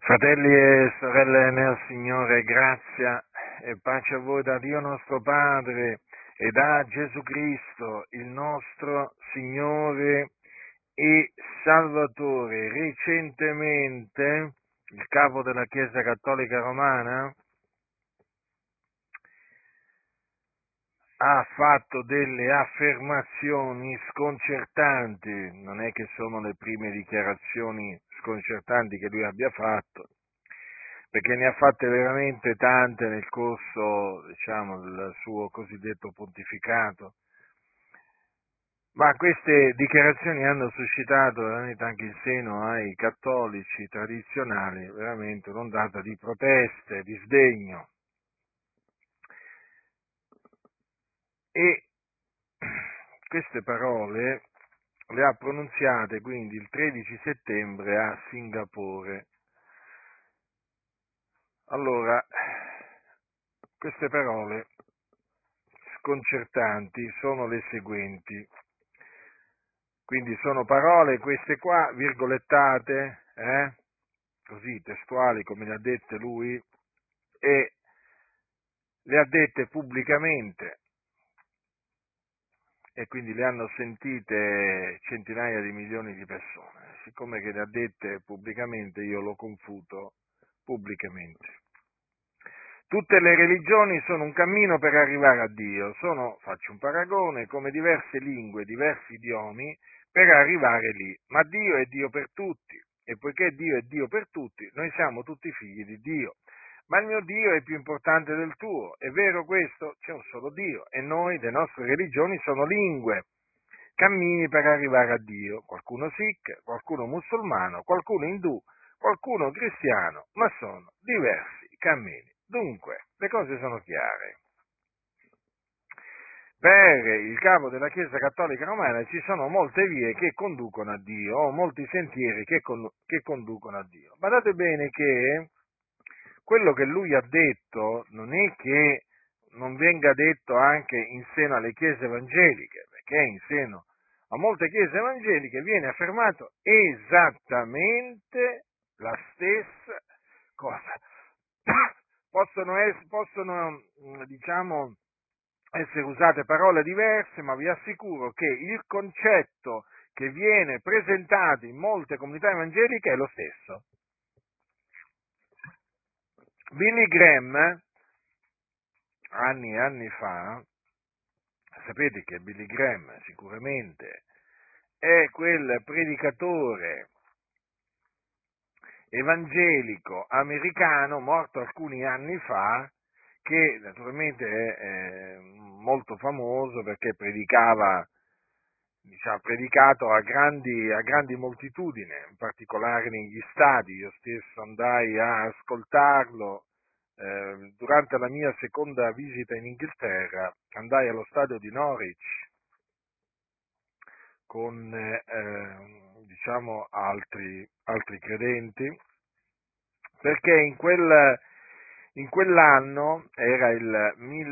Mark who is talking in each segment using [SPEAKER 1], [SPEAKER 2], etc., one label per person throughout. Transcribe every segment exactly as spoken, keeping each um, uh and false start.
[SPEAKER 1] Fratelli e sorelle nel Signore, grazia e pace a voi da Dio nostro Padre e da Gesù Cristo, il nostro Signore e Salvatore. Recentemente il capo della Chiesa Cattolica Romana ha fatto delle affermazioni sconcertanti, non è che sono le prime dichiarazioni sconcertanti che lui abbia fatto, perché ne ha fatte veramente tante nel corso, diciamo, del suo cosiddetto pontificato, ma queste dichiarazioni hanno suscitato veramente anche in seno ai cattolici tradizionali veramente un'ondata di proteste, di sdegno. E queste parole le ha pronunziate quindi il tredici settembre a Singapore. Allora, queste parole sconcertanti sono le seguenti, quindi sono parole queste qua, virgolettate, eh? Così testuali come le ha dette lui, e le ha dette pubblicamente, e quindi le hanno sentite centinaia di milioni di persone. Siccome che le ha dette pubblicamente, io lo confuto pubblicamente. Tutte le religioni sono un cammino per arrivare a Dio, sono, faccio un paragone, come diverse lingue, diversi idiomi per arrivare lì, ma Dio è Dio per tutti, e poiché Dio è Dio per tutti, noi siamo tutti figli di Dio. Ma il mio Dio è più importante del tuo, è vero questo? C'è un solo Dio, e noi, le nostre religioni, sono lingue, cammini per arrivare a Dio, qualcuno sikh, qualcuno musulmano, qualcuno indù, qualcuno cristiano, ma sono diversi cammini. Dunque, le cose sono chiare. Per il capo della Chiesa Cattolica Romana ci sono molte vie che conducono a Dio, o molti sentieri che, con, che conducono a Dio. Badate bene che quello che lui ha detto non è che non venga detto anche in seno alle chiese evangeliche, perché in seno a molte chiese evangeliche viene affermato esattamente la stessa cosa. Possono, es- possono, diciamo, essere usate parole diverse, ma vi assicuro che il concetto che viene presentato in molte comunità evangeliche è lo stesso. Billy Graham, anni e anni fa, sapete che Billy Graham sicuramente è quel predicatore evangelico americano morto alcuni anni fa, che naturalmente è, è molto famoso perché predicava, diciamo, ha predicato a grandi, a grandi moltitudini, in particolare negli stadi. Io stesso andai a ascoltarlo eh, durante la mia seconda visita in Inghilterra, andai allo stadio di Norwich con eh, diciamo altri, altri credenti, perché in quel In quell'anno, era il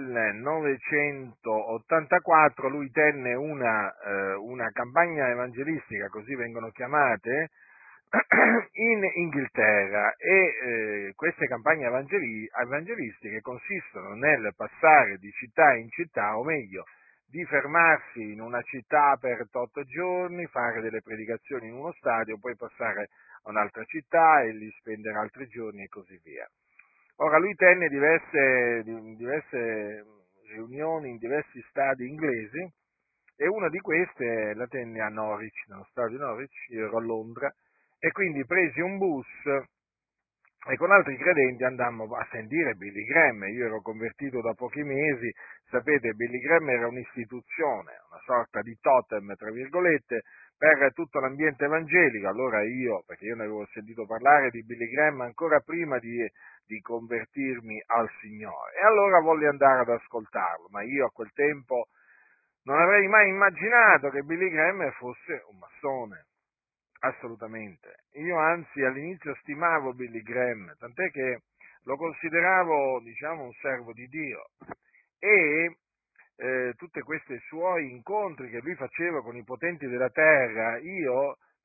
[SPEAKER 1] millenovecentottantaquattro, lui tenne una, eh, una campagna evangelistica, così vengono chiamate, in Inghilterra, e eh, queste campagne evangeli- evangelistiche consistono nel passare di città in città, o meglio, di fermarsi in una città per otto giorni, fare delle predicazioni in uno stadio, poi passare a un'altra città e lì spendere altri giorni e così via. Ora, lui tenne diverse, diverse riunioni in diversi stadi inglesi, e una di queste la tenne a Norwich, nello stadio di Norwich. Io ero a Londra, e quindi presi un bus e con altri credenti andammo a sentire Billy Graham. Io ero convertito da pochi mesi, sapete, Billy Graham era un'istituzione, una sorta di totem, tra virgolette, per tutto l'ambiente evangelico. Allora io, perché io ne avevo sentito parlare di Billy Graham ancora prima di, di convertirmi al Signore, e allora volli andare ad ascoltarlo, ma io a quel tempo non avrei mai immaginato che Billy Graham fosse un massone. Assolutamente. Io anzi all'inizio stimavo Billy Graham, tant'è che lo consideravo, diciamo, un servo di Dio, e eh, tutti questi suoi incontri che lui faceva con i potenti della terra, io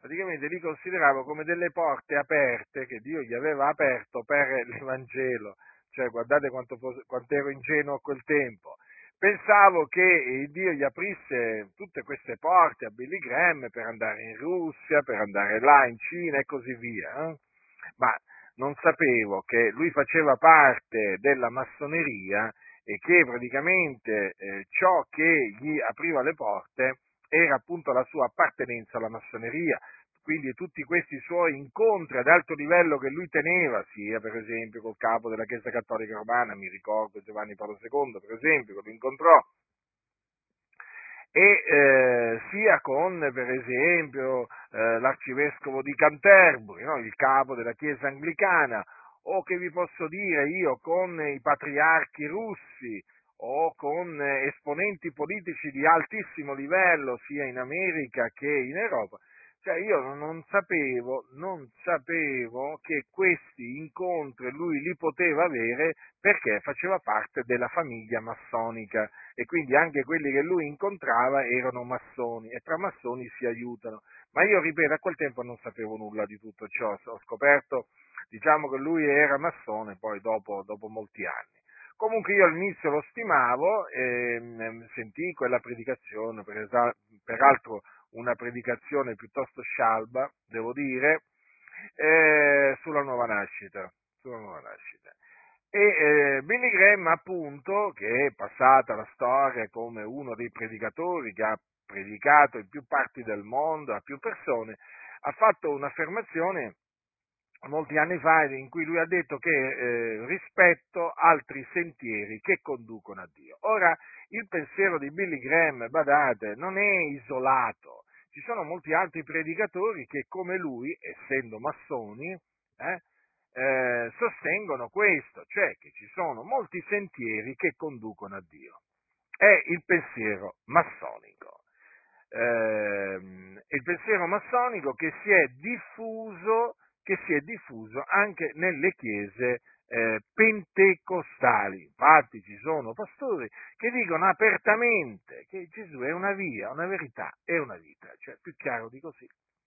[SPEAKER 1] praticamente li consideravo come delle porte aperte che Dio gli aveva aperto per l'Evangelo, cioè guardate quanto, fos- quanto ero ingenuo a quel tempo. Pensavo che Dio gli aprisse tutte queste porte a Billy Graham per andare in Russia, per andare là in Cina e così via, eh? Ma non sapevo che lui faceva parte della massoneria e che praticamente eh, ciò che gli apriva le porte era appunto la sua appartenenza alla massoneria, quindi tutti questi suoi incontri ad alto livello che lui teneva, sia per esempio col capo della Chiesa Cattolica Romana, mi ricordo Giovanni Paolo secondo, per esempio, che lo incontrò, e eh, sia con, per esempio, eh, l'arcivescovo di Canterbury, no? Il capo della Chiesa Anglicana, o che vi posso dire io con i patriarchi russi, o con eh, esponenti politici di altissimo livello, sia in America che in Europa. Cioè io non sapevo, non sapevo che questi incontri lui li poteva avere perché faceva parte della famiglia massonica e quindi anche quelli che lui incontrava erano massoni e tra massoni si aiutano. Ma io, ripeto, a quel tempo non sapevo nulla di tutto ciò, ho scoperto, diciamo, che lui era massone poi dopo, dopo molti anni. Comunque io all'inizio lo stimavo, e sentii quella predicazione, per esa- peraltro una predicazione piuttosto scialba, devo dire, eh, sulla nuova nascita, sulla nuova nascita. E eh, Billy Graham, appunto, che è passata la storia come uno dei predicatori che ha predicato in più parti del mondo, a più persone, ha fatto un'affermazione molti anni fa in cui lui ha detto che eh, rispetto altri sentieri che conducono a Dio. Ora, il pensiero di Billy Graham, badate, non è isolato. Ci sono molti altri predicatori che, come lui, essendo massoni, eh, eh, sostengono questo, cioè che ci sono molti sentieri che conducono a Dio. È il pensiero massonico. Eh, il pensiero massonico che si è diffuso, che si è diffuso anche nelle chiese eh, pentecostali. Infatti ci sono pastori che dicono apertamente che Gesù è una via, una verità e una vita, cioè più chiaro di così.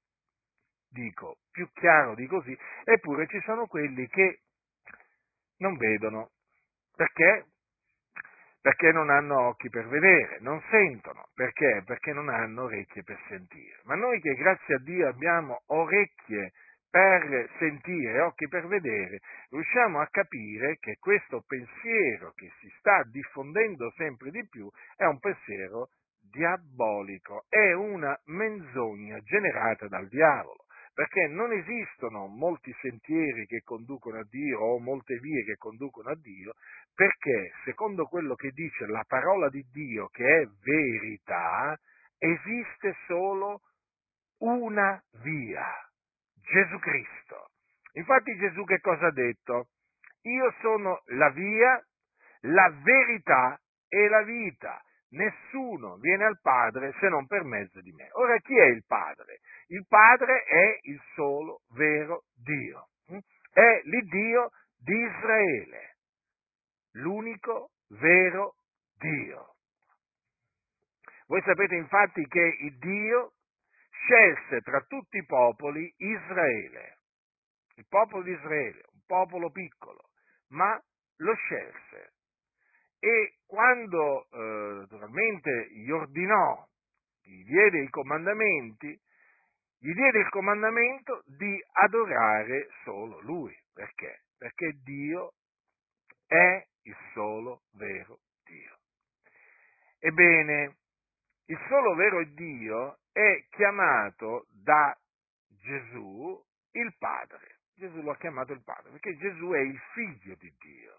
[SPEAKER 1] Dico, più chiaro di così, eppure ci sono quelli che non vedono. Perché? Perché non hanno occhi per vedere, non sentono. Perché? Perché non hanno orecchie per sentire. Ma noi che grazie a Dio abbiamo orecchie per sentire, occhi per vedere, riusciamo a capire che questo pensiero che si sta diffondendo sempre di più è un pensiero diabolico, è una menzogna generata dal diavolo. Perché non esistono molti sentieri che conducono a Dio o molte vie che conducono a Dio, perché secondo quello che dice la parola di Dio, che è verità, esiste solo una via, Gesù Cristo. Infatti Gesù che cosa ha detto? Io sono la via, la verità e la vita. Nessuno viene al Padre se non per mezzo di me. Ora chi è il Padre? Il Padre è il solo vero Dio. È l'Iddio di Israele, l'unico vero Dio. Voi sapete infatti che il Dio scelse tra tutti i popoli Israele, il popolo di Israele, un popolo piccolo, ma lo scelse. E quando eh, naturalmente gli ordinò, gli diede i comandamenti, gli diede il comandamento di adorare solo Lui. Perché? Perché Dio è il solo vero Dio. Ebbene, il solo vero Dio è chiamato da Gesù il Padre. Gesù lo ha chiamato il Padre, perché Gesù è il figlio di Dio.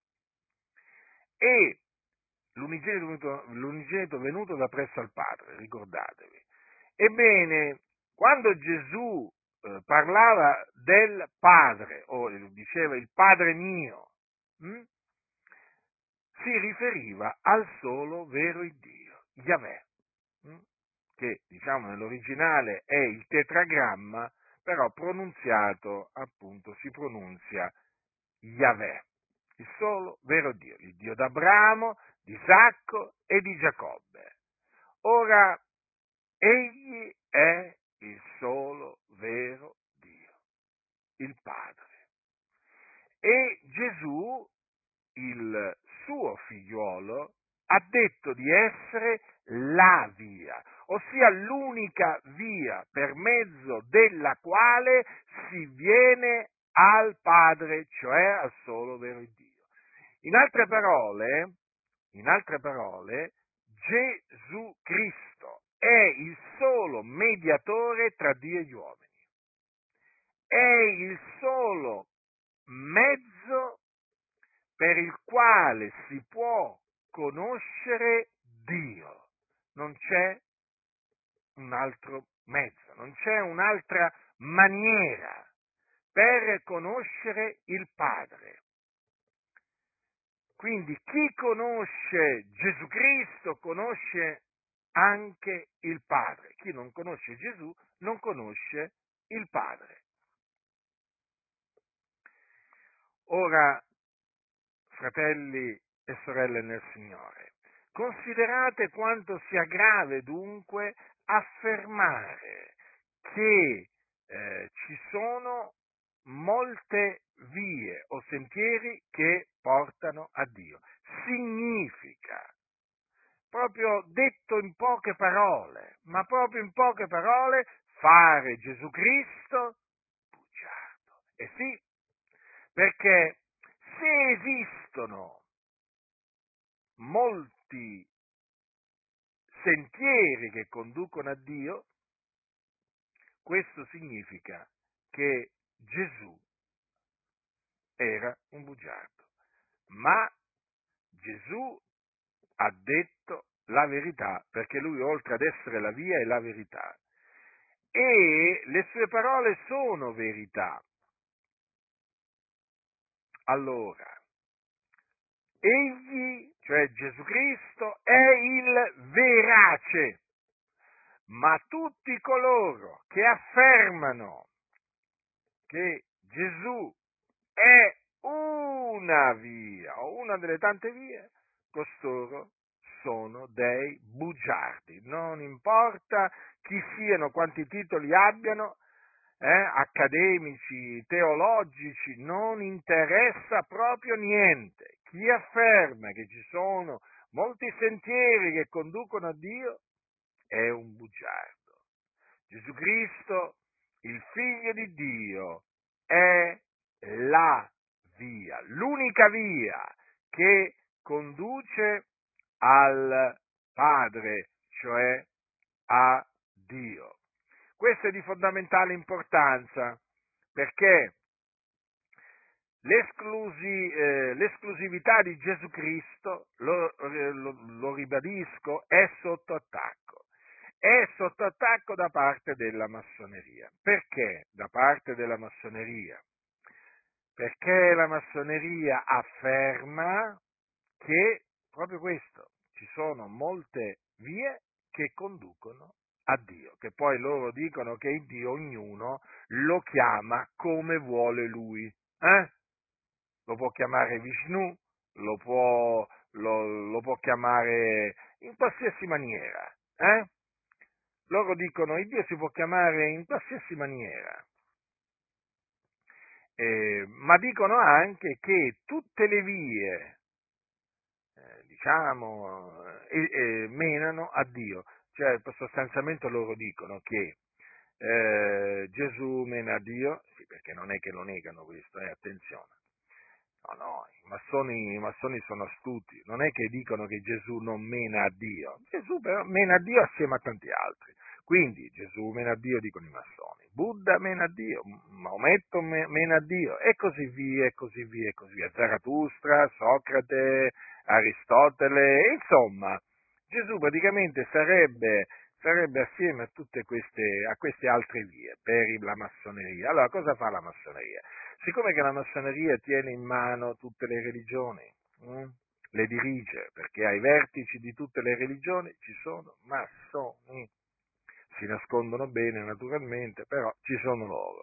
[SPEAKER 1] E l'unigenito venuto, l'unigenito venuto da presso al Padre, ricordatevi. Ebbene, quando Gesù eh, parlava del Padre, o diceva il Padre mio, hm, si riferiva al solo vero Dio, Yahweh, hm, che diciamo nell'originale è il tetragramma, però pronunziato appunto si pronunzia Yahweh, il solo vero Dio, il Dio d'Abramo, di Isacco e di Giacobbe. Ora, egli è il solo vero Dio, il Padre. E Gesù, il suo figliuolo, ha detto di essere la via, ossia l'unica via per mezzo della quale si viene al Padre, cioè al solo vero Dio. In altre parole, in altre parole, Gesù Cristo è il solo mediatore tra Dio e gli uomini. È il solo mezzo per il quale si può conoscere Dio. Non c'è un altro mezzo, non c'è un'altra maniera per conoscere il Padre. Quindi chi conosce Gesù Cristo conosce anche il Padre. Chi non conosce Gesù non conosce il Padre. Ora, fratelli e sorelle nel Signore, considerate quanto sia grave dunque affermare che eh, ci sono molte vie o sentieri che portano a Dio. Significa, proprio detto in poche parole, ma proprio in poche parole, fare Gesù Cristo bugiardo. E sì, perché se esistono molti sentieri che conducono a Dio, questo significa che Gesù era un bugiardo. Ma Gesù ha detto la verità, perché lui oltre ad essere la via è la verità. E le sue parole sono verità. Allora, egli, cioè Gesù Cristo, è il verace, ma tutti coloro che affermano che Gesù è una via o una delle tante vie, costoro sono dei bugiardi. Non importa chi siano, quanti titoli abbiano, eh, accademici, teologici, non interessa proprio niente. Chi afferma che ci sono molti sentieri che conducono a Dio è un bugiardo. Gesù Cristo, il Figlio di Dio, è la via, l'unica via che conduce al Padre, cioè a Dio. Questo è di fondamentale importanza perché l'esclusi, eh, l'esclusività di Gesù Cristo, lo, eh, lo, lo ribadisco, è sotto attacco. È sotto attacco da parte della massoneria. Perché da parte della massoneria? Perché la massoneria afferma che proprio questo, ci sono molte vie che conducono a Dio, che poi loro dicono che il Dio ognuno lo chiama come vuole lui. Eh? Lo può chiamare Vishnu, lo può, lo, lo può chiamare in qualsiasi maniera. Eh? Loro dicono che Dio si può chiamare in qualsiasi maniera. Eh, ma dicono anche che tutte le vie, eh, diciamo, eh, eh, menano a Dio. Cioè, sostanzialmente loro dicono che eh, Gesù mena a Dio, sì, perché non è che lo negano questo, eh, attenzione. No, no, i massoni, i massoni sono astuti, non è che dicono che Gesù non mena a Dio, Gesù però mena a Dio assieme a tanti altri. Quindi Gesù mena a Dio, dicono i massoni, Buddha mena a Dio, Maometto mena a Dio, e così via, e così via, e così via. Zarathustra, Socrate, Aristotele, insomma, Gesù praticamente sarebbe, sarebbe assieme a tutte queste, a queste altre vie per la massoneria. Allora, cosa fa la massoneria? Siccome che la massoneria tiene in mano tutte le religioni, hm, le dirige, perché ai vertici di tutte le religioni ci sono massoni, si nascondono bene naturalmente, però ci sono loro.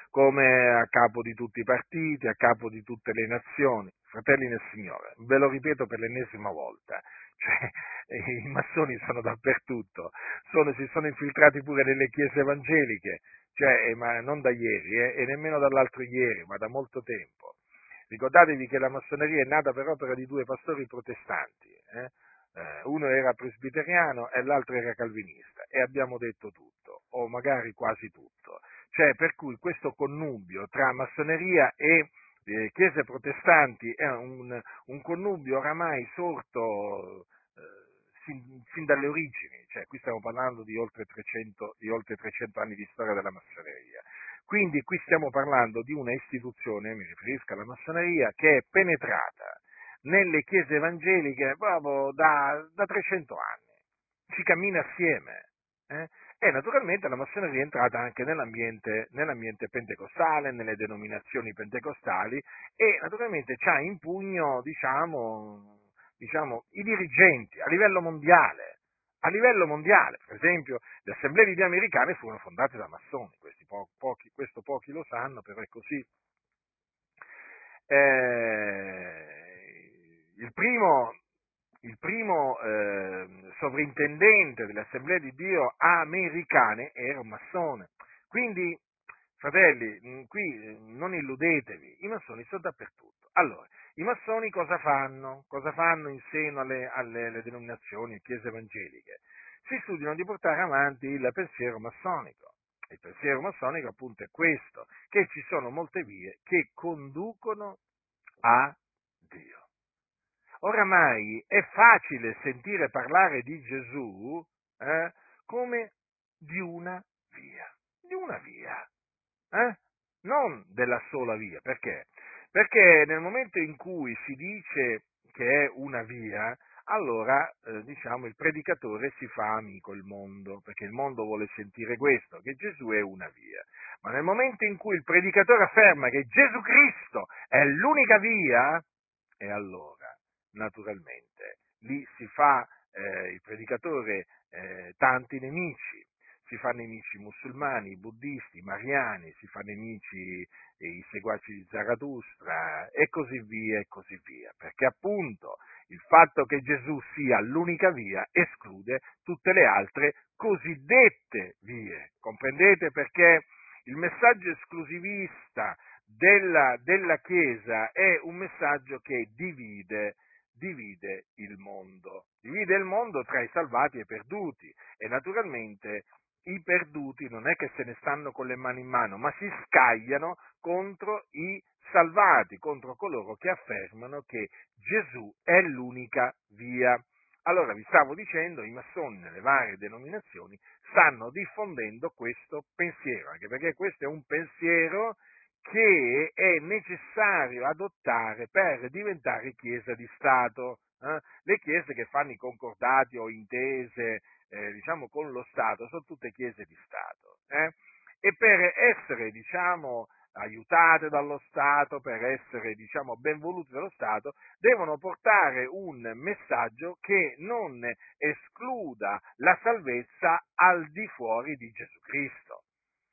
[SPEAKER 1] come a capo di tutti i partiti, a capo di tutte le nazioni. Fratelli nel Signore, ve lo ripeto per l'ennesima volta, cioè, i massoni sono dappertutto, sono, si sono infiltrati pure nelle chiese evangeliche, cioè, eh, ma non da ieri, eh, e nemmeno dall'altro ieri, ma da molto tempo. Ricordatevi che la massoneria è nata per opera di due pastori protestanti, eh? Eh, uno era presbiteriano e l'altro era calvinista, e abbiamo detto tutto, o magari quasi tutto. Cioè, per cui questo connubio tra massoneria e eh, chiese protestanti è un, un connubio oramai sorto eh, sin, sin dalle origini, cioè qui stiamo parlando di oltre trecento, di oltre trecento anni di storia della massoneria. Quindi qui stiamo parlando di una istituzione, mi riferisco alla massoneria, che è penetrata nelle chiese evangeliche proprio da, da trecento anni. Si cammina assieme. Eh? E naturalmente la massoneria è entrata anche nell'ambiente, nell'ambiente pentecostale, nelle denominazioni pentecostali, e naturalmente c'ha in pugno, diciamo, diciamo, i dirigenti a livello mondiale. A livello mondiale, per esempio, le assemblee di Dio americane furono fondate da massoni, questi po- pochi, questo pochi lo sanno, però è così. Eh, il primo, il primo eh, sovrintendente delle assemblee di Dio americane era un massone. Quindi, fratelli, qui non illudetevi, i massoni sono dappertutto. Allora, i massoni cosa fanno? Cosa fanno in seno alle, alle, alle denominazioni, alle chiese evangeliche? Si studiano di portare avanti il pensiero massonico. Il pensiero massonico appunto è questo, che ci sono molte vie che conducono a Dio. Oramai è facile sentire parlare di Gesù eh, come di una via, di una via, eh? Non della sola via. Perché? Perché nel momento in cui si dice che è una via, allora eh, diciamo il predicatore si fa amico il mondo, perché il mondo vuole sentire questo, che Gesù è una via. Ma nel momento in cui il predicatore afferma che Gesù Cristo è l'unica via, e allora naturalmente lì si fa eh, il predicatore eh, tanti nemici. Si fa nemici musulmani, buddisti, mariani, si fa nemici eh, i seguaci di Zarathustra, e così via, e così via, perché appunto il fatto che Gesù sia l'unica via esclude tutte le altre cosiddette vie, comprendete? Perché il messaggio esclusivista della, della Chiesa è un messaggio che divide, divide il mondo, divide il mondo tra i salvati e i perduti, e naturalmente i perduti non è che se ne stanno con le mani in mano, ma si scagliano contro i salvati, contro coloro che affermano che Gesù è l'unica via. Allora, vi stavo dicendo, i massoni nelle varie denominazioni stanno diffondendo questo pensiero, anche perché questo è un pensiero che è necessario adottare per diventare chiesa di Stato. Eh? Le chiese che fanno i concordati o intese eh, diciamo con lo Stato sono tutte chiese di Stato, eh? E per essere diciamo aiutate dallo Stato, per essere diciamo ben volute dallo Stato, devono portare un messaggio che non escluda la salvezza al di fuori di Gesù Cristo.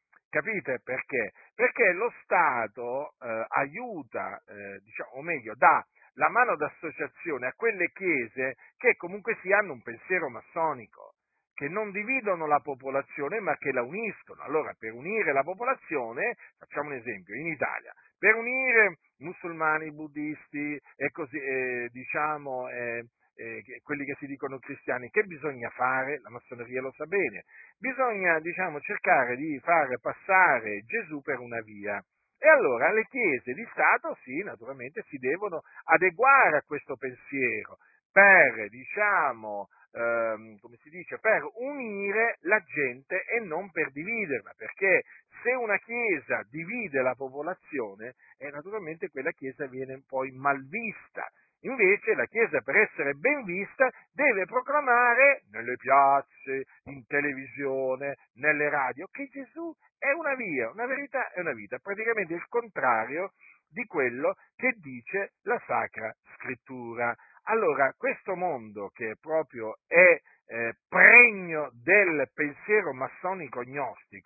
[SPEAKER 1] Capite perché? Perché lo Stato eh, aiuta, eh, diciamo, o meglio, dà la mano d'associazione a quelle chiese che comunque si hanno un pensiero massonico, che non dividono la popolazione ma che la uniscono. Allora, per unire la popolazione, facciamo un esempio, in Italia, per unire musulmani, buddisti e così, eh, diciamo, eh, eh, quelli che si dicono cristiani, che bisogna fare? La massoneria lo sa bene. Bisogna, diciamo, cercare di far passare Gesù per una via. E allora le chiese di Stato, sì, naturalmente, si devono adeguare a questo pensiero per, diciamo, ehm, come si dice, per unire la gente e non per dividerla, perché se una chiesa divide la popolazione, eh, naturalmente quella chiesa viene poi malvista. Invece la Chiesa, per essere ben vista, deve proclamare nelle piazze, in televisione, nelle radio, che Gesù è una via, una verità e una vita, praticamente il contrario di quello che dice la Sacra Scrittura. Allora, questo mondo che proprio è eh, pregno del pensiero massonico gnostico,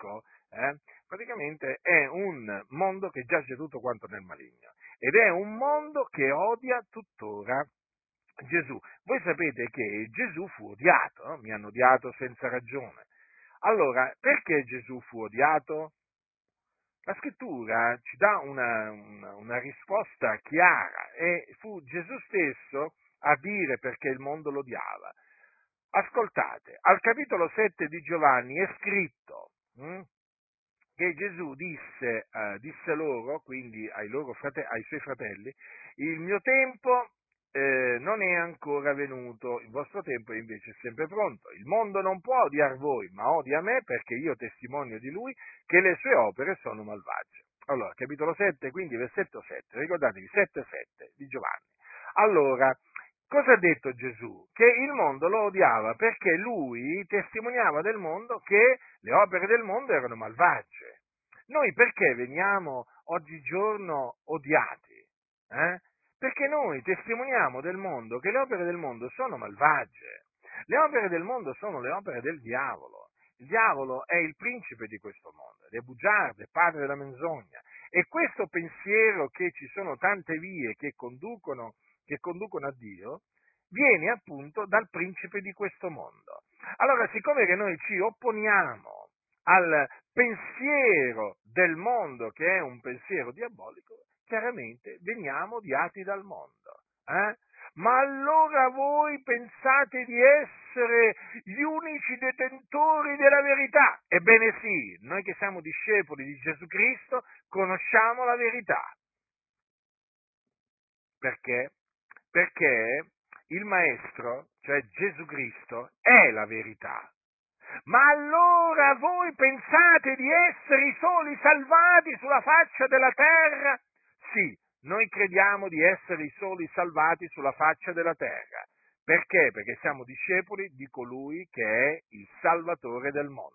[SPEAKER 1] eh, praticamente è un mondo che giace tutto quanto nel maligno ed è un mondo che odia tuttora Gesù. Voi sapete che Gesù fu odiato, no? Mi hanno odiato senza ragione. Allora, perché Gesù fu odiato? La scrittura ci dà una, una, una risposta chiara e fu Gesù stesso a dire perché il mondo lo odiava. Ascoltate, al capitolo sette di Giovanni è scritto hm, che Gesù disse, eh, disse loro, quindi ai, loro frate- ai suoi fratelli, il mio tempo eh, non è ancora venuto, il vostro tempo invece è sempre pronto. Il mondo non può odiare voi, ma odia me perché io testimonio di lui che le sue opere sono malvagie. Allora, capitolo sette, quindi versetto sette, ricordatevi, sette sette di Giovanni. Allora, cosa ha detto Gesù? Che il mondo lo odiava perché lui testimoniava del mondo che le opere del mondo erano malvagie. Noi perché veniamo oggigiorno odiati? Eh? Perché noi testimoniamo del mondo che le opere del mondo sono malvagie. Le opere del mondo sono le opere del diavolo. Il diavolo è il principe di questo mondo, ed è bugiardo, è padre della menzogna. E questo pensiero che ci sono tante vie che conducono, che conducono a Dio, viene appunto dal principe di questo mondo. Allora, siccome che noi ci opponiamo al pensiero del mondo, che è un pensiero diabolico, chiaramente veniamo odiati dal mondo. Eh? Ma allora voi pensate di essere gli unici detentori della verità? Ebbene sì, noi che siamo discepoli di Gesù Cristo conosciamo la verità. Perché? Perché il Maestro, cioè Gesù Cristo, è la verità. Ma allora voi pensate di essere i soli salvati sulla faccia della terra? Sì, noi crediamo di essere i soli salvati sulla faccia della terra. Perché? Perché siamo discepoli di colui che è il Salvatore del mondo.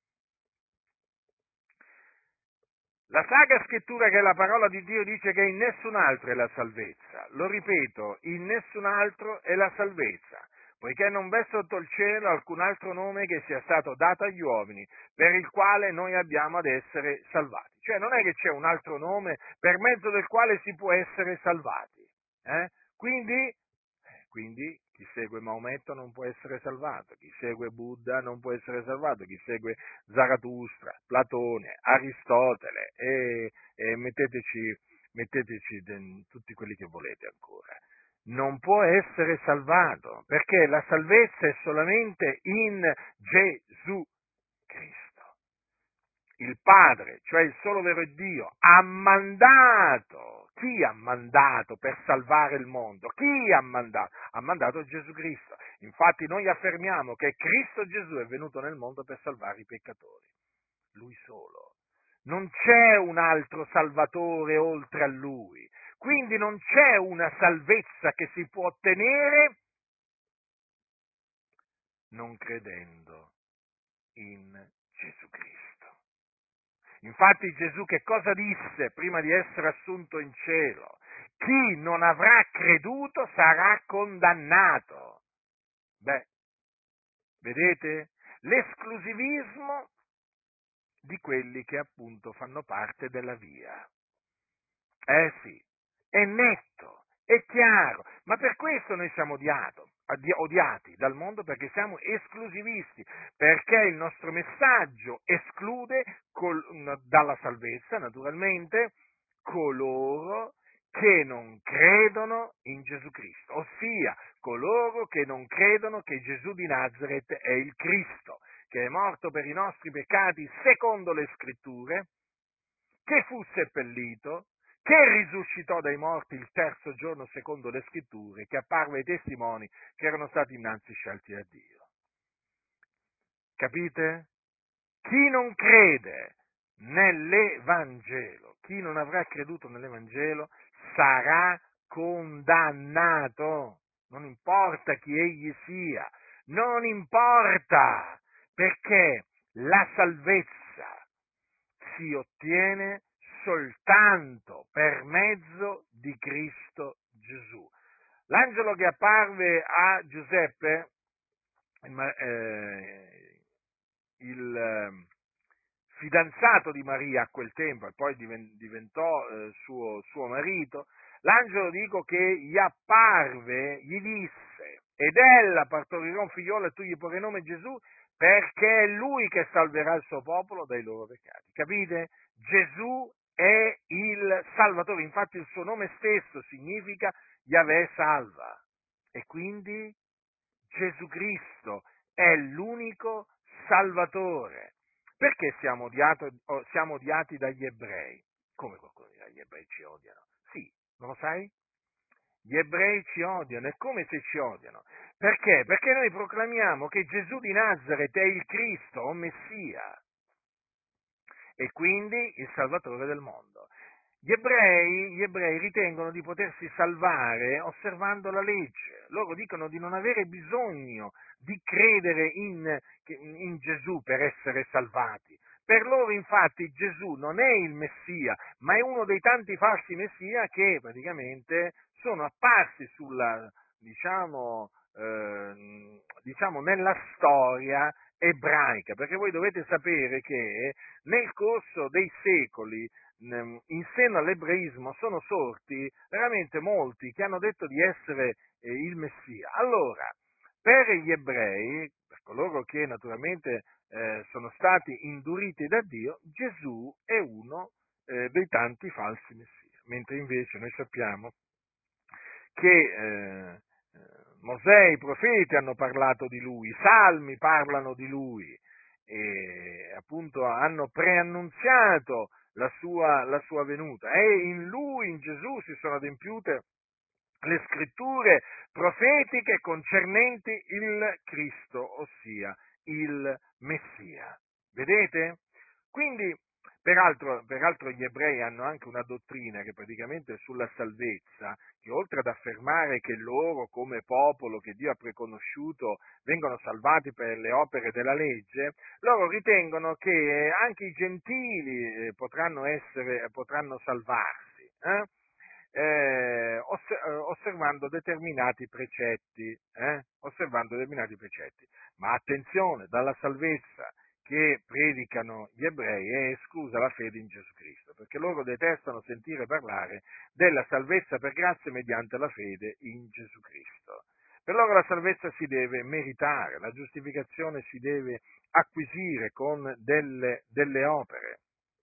[SPEAKER 1] La Sacra Scrittura, che è la parola di Dio, dice che in nessun altro è la salvezza. Lo ripeto, in nessun altro è la salvezza, poiché non v'è sotto il cielo alcun altro nome che sia stato dato agli uomini, per il quale noi abbiamo ad essere salvati. Cioè non è che c'è un altro nome per mezzo del quale si può essere salvati. Eh? Quindi Quindi chi segue Maometto non può essere salvato, chi segue Buddha non può essere salvato, chi segue Zarathustra, Platone, Aristotele e, e metteteci, metteteci den- tutti quelli che volete ancora. Non può essere salvato, perché la salvezza è solamente in Gesù Cristo. Il Padre, cioè il solo vero Dio, ha mandato, chi ha mandato per salvare il mondo? Chi ha mandato? Ha mandato Gesù Cristo. Infatti noi affermiamo che Cristo Gesù è venuto nel mondo per salvare i peccatori. Lui solo. Non c'è un altro Salvatore oltre a Lui. Quindi non c'è una salvezza che si può ottenere non credendo in Gesù Cristo. Infatti Gesù che cosa disse prima di essere assunto in cielo? Chi non avrà creduto sarà condannato. Beh, vedete? L'esclusivismo di quelli che appunto fanno parte della via. Eh sì, è netto, è chiaro, ma per questo noi siamo odiato, odiati dal mondo, perché siamo esclusivisti, perché il nostro messaggio esclude col, dalla salvezza, naturalmente, coloro che non credono in Gesù Cristo, ossia coloro che non credono che Gesù di Nazaret è il Cristo, che è morto per i nostri peccati secondo le Scritture, che fu seppellito, che risuscitò dai morti il terzo giorno secondo le Scritture, che apparve ai testimoni che erano stati innanzi scelti da Dio. Capite? Chi non crede nell'Evangelo, chi non avrà creduto nell'Evangelo, sarà condannato. Non importa chi egli sia, non importa, perché la salvezza si ottiene soltanto per mezzo di Cristo Gesù. L'angelo che apparve a Giuseppe, eh, il fidanzato di Maria a quel tempo e poi diventò eh, suo, suo marito, l'angelo dico che gli apparve, gli disse, ed ella partorirà un figliolo e tu gli porrai nome Gesù, perché è lui che salverà il suo popolo dai loro peccati. Capite? Gesù è il Salvatore, infatti il suo nome stesso significa Yahweh salva. E quindi Gesù Cristo è l'unico Salvatore. Perché siamo odiati, siamo odiati dagli ebrei? Come qualcuno dirà, gli ebrei ci odiano? Sì, non lo sai? Gli ebrei ci odiano, è come se ci odiano. Perché? Perché noi proclamiamo che Gesù di Nazaret è il Cristo, o Messia, e quindi il Salvatore del mondo. Gli ebrei, gli ebrei ritengono di potersi salvare osservando la legge. Loro dicono di non avere bisogno di credere in, in Gesù per essere salvati. Per loro, infatti, Gesù non è il Messia, ma è uno dei tanti falsi Messia che praticamente sono apparsi sulla, diciamo, eh, diciamo nella storia ebraica, perché voi dovete sapere che nel corso dei secoli in seno all'ebraismo sono sorti veramente molti che hanno detto di essere eh, il Messia. Allora, per gli ebrei, per coloro che naturalmente eh, sono stati induriti da Dio, Gesù è uno eh, dei tanti falsi Messia, mentre invece noi sappiamo che eh, Mosè e i profeti hanno parlato di lui, i salmi parlano di lui, e appunto hanno preannunziato la sua, la sua venuta, e in lui, in Gesù, si sono adempiute le scritture profetiche concernenti il Cristo, ossia il Messia. Vedete? Quindi, peraltro, peraltro gli ebrei hanno anche una dottrina che praticamente è sulla salvezza, che oltre ad affermare che loro come popolo che Dio ha preconosciuto vengono salvati per le opere della legge, loro ritengono che anche i gentili potranno essere, potranno salvarsi, eh? Eh, osservando determinati precetti, eh? osservando determinati precetti. Ma attenzione, dalla salvezza che predicano gli ebrei è esclusa la fede in Gesù Cristo, perché loro detestano sentire parlare della salvezza per grazia mediante la fede in Gesù Cristo. Per loro la salvezza si deve meritare, la giustificazione si deve acquisire con delle, delle opere.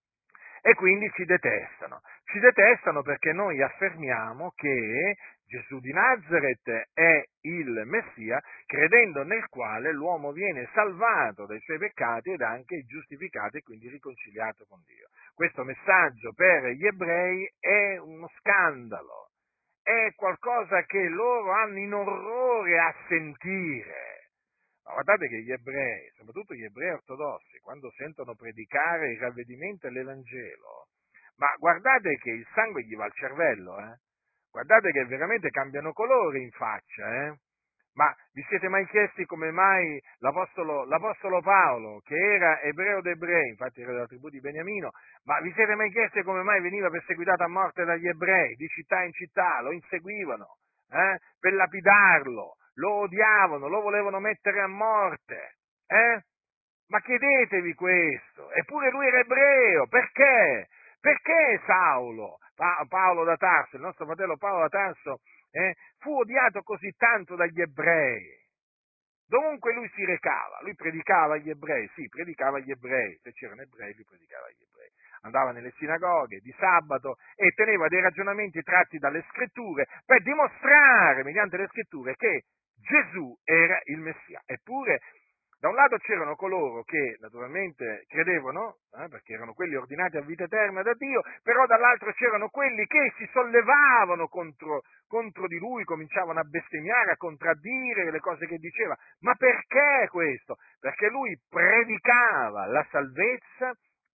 [SPEAKER 1] E quindi ci detestano. Ci detestano perché noi affermiamo che Gesù di Nazaret è il Messia, credendo nel quale l'uomo viene salvato dai suoi peccati ed anche giustificato e quindi riconciliato con Dio. Questo messaggio per gli ebrei è uno scandalo, è qualcosa che loro hanno in orrore a sentire. Ma guardate che gli ebrei, soprattutto gli ebrei ortodossi, quando sentono predicare il ravvedimento e l'Evangelo, ma guardate che il sangue gli va al cervello, eh? Guardate che veramente cambiano colore in faccia, eh? Ma vi siete mai chiesti come mai l'apostolo, l'apostolo Paolo, che era ebreo d'ebrei, infatti era della tribù di Beniamino, ma vi siete mai chiesti come mai veniva perseguitato a morte dagli ebrei, di città in città, lo inseguivano, eh? Per lapidarlo, lo odiavano, lo volevano mettere a morte, eh? Ma chiedetevi questo, eppure lui era ebreo, perché? Perché Saulo, pa- Paolo da Tarso, il nostro fratello Paolo da Tarso, eh, fu odiato così tanto dagli ebrei? Dovunque lui si recava, lui predicava agli ebrei, sì, predicava agli ebrei, se c'erano ebrei lui predicava agli ebrei, andava nelle sinagoghe di sabato e teneva dei ragionamenti tratti dalle scritture per dimostrare mediante le scritture che Gesù era il Messia. Eppure, da un lato c'erano coloro che naturalmente credevano, eh, perché erano quelli ordinati a vita eterna da Dio, però dall'altro c'erano quelli che si sollevavano contro, contro di lui, cominciavano a bestemmiare, a contraddire le cose che diceva. Ma perché questo? Perché lui predicava la salvezza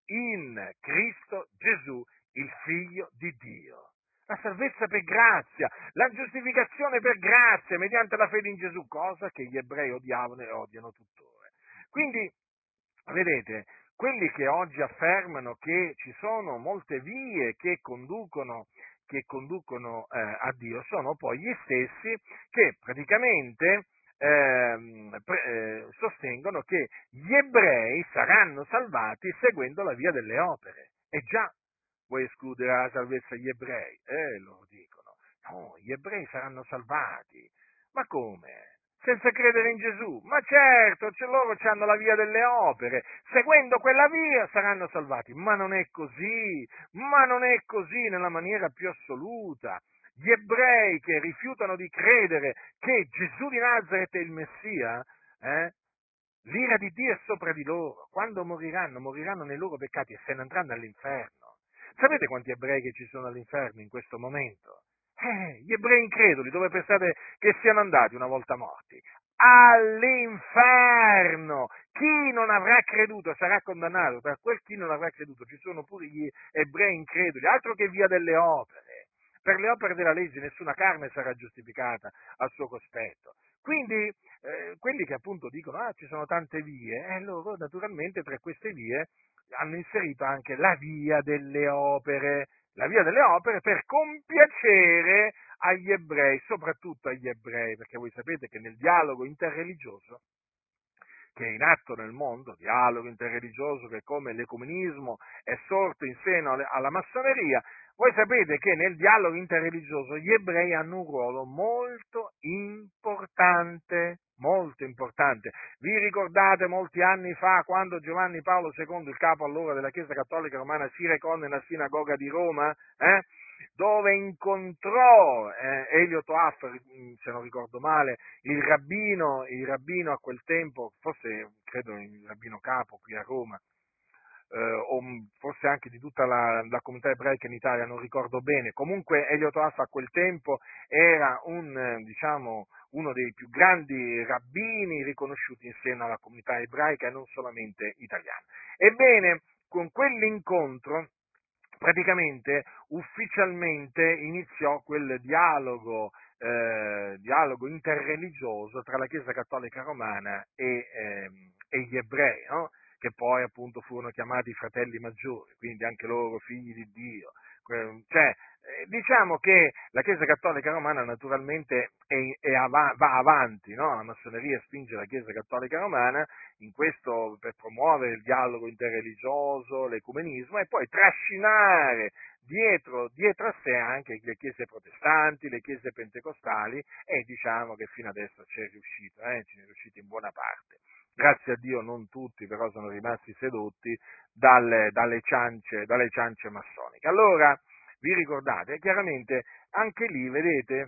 [SPEAKER 1] in Cristo Gesù, il Figlio di Dio. La salvezza per grazia, la giustificazione per grazia mediante la fede in Gesù, cosa che gli ebrei odiavano e odiano tuttora. Quindi, vedete, quelli che oggi affermano che ci sono molte vie che conducono, che conducono eh, a Dio sono poi gli stessi che praticamente ehm, pre- eh, sostengono che gli ebrei saranno salvati seguendo la via delle opere. E già, vuoi escludere la salvezza agli ebrei? Eh, loro dicono, no, gli ebrei saranno salvati. Ma come? Senza credere in Gesù? Ma certo, c'è- loro hanno la via delle opere, seguendo quella via saranno salvati. Ma non è così, ma non è così nella maniera più assoluta. Gli ebrei che rifiutano di credere che Gesù di Nazaret è il Messia, eh, l'ira di Dio è sopra di loro. Quando moriranno, moriranno nei loro peccati e se ne andranno all'inferno. Sapete quanti ebrei che ci sono all'inferno in questo momento? Eh, gli ebrei increduli, dove pensate che siano andati una volta morti? All'inferno! Chi non avrà creduto sarà condannato, per quel chi non avrà creduto ci sono pure gli ebrei increduli, altro che via delle opere. Per le opere della legge nessuna carne sarà giustificata al suo cospetto. Quindi eh, quelli che appunto dicono ah ci sono tante vie, eh, loro naturalmente tra queste vie hanno inserito anche la via delle opere, la via delle opere per compiacere agli ebrei, soprattutto agli ebrei, perché voi sapete che nel dialogo interreligioso che è in atto nel mondo, dialogo interreligioso che come l'ecumenismo è sorto in seno alle- alla massoneria, voi sapete che nel dialogo interreligioso gli ebrei hanno un ruolo molto importante, molto importante. Vi ricordate molti anni fa quando Giovanni Paolo secondo, il capo allora della Chiesa Cattolica Romana, si recò nella sinagoga di Roma? Eh? Dove incontrò eh, Elio Toaff, se non ricordo male, il rabbino, il rabbino a quel tempo, forse credo il rabbino capo qui a Roma, eh, o forse anche di tutta la, la comunità ebraica in Italia, non ricordo bene. Comunque Elio Toaff a quel tempo era un, eh, diciamo, uno dei più grandi rabbini riconosciuti in seno alla comunità ebraica e non solamente italiana. Ebbene, con quell'incontro praticamente ufficialmente iniziò quel dialogo, eh, dialogo interreligioso tra la Chiesa Cattolica Romana e, ehm, e gli ebrei, no? Che poi appunto furono chiamati fratelli maggiori, quindi anche loro figli di Dio. Que- Cioè, eh, diciamo che la Chiesa Cattolica Romana naturalmente è, è av- va avanti, no? La massoneria spinge la Chiesa Cattolica Romana in questo per promuovere il dialogo interreligioso, l'ecumenismo e poi trascinare dietro, dietro a sé anche le chiese protestanti, le chiese pentecostali e diciamo che fino adesso ci è riuscito, eh, ci è riuscito in buona parte. Grazie a Dio non tutti però sono rimasti sedotti dalle, dalle, ciance, dalle ciance massoniche. Allora, vi ricordate, chiaramente anche lì, vedete,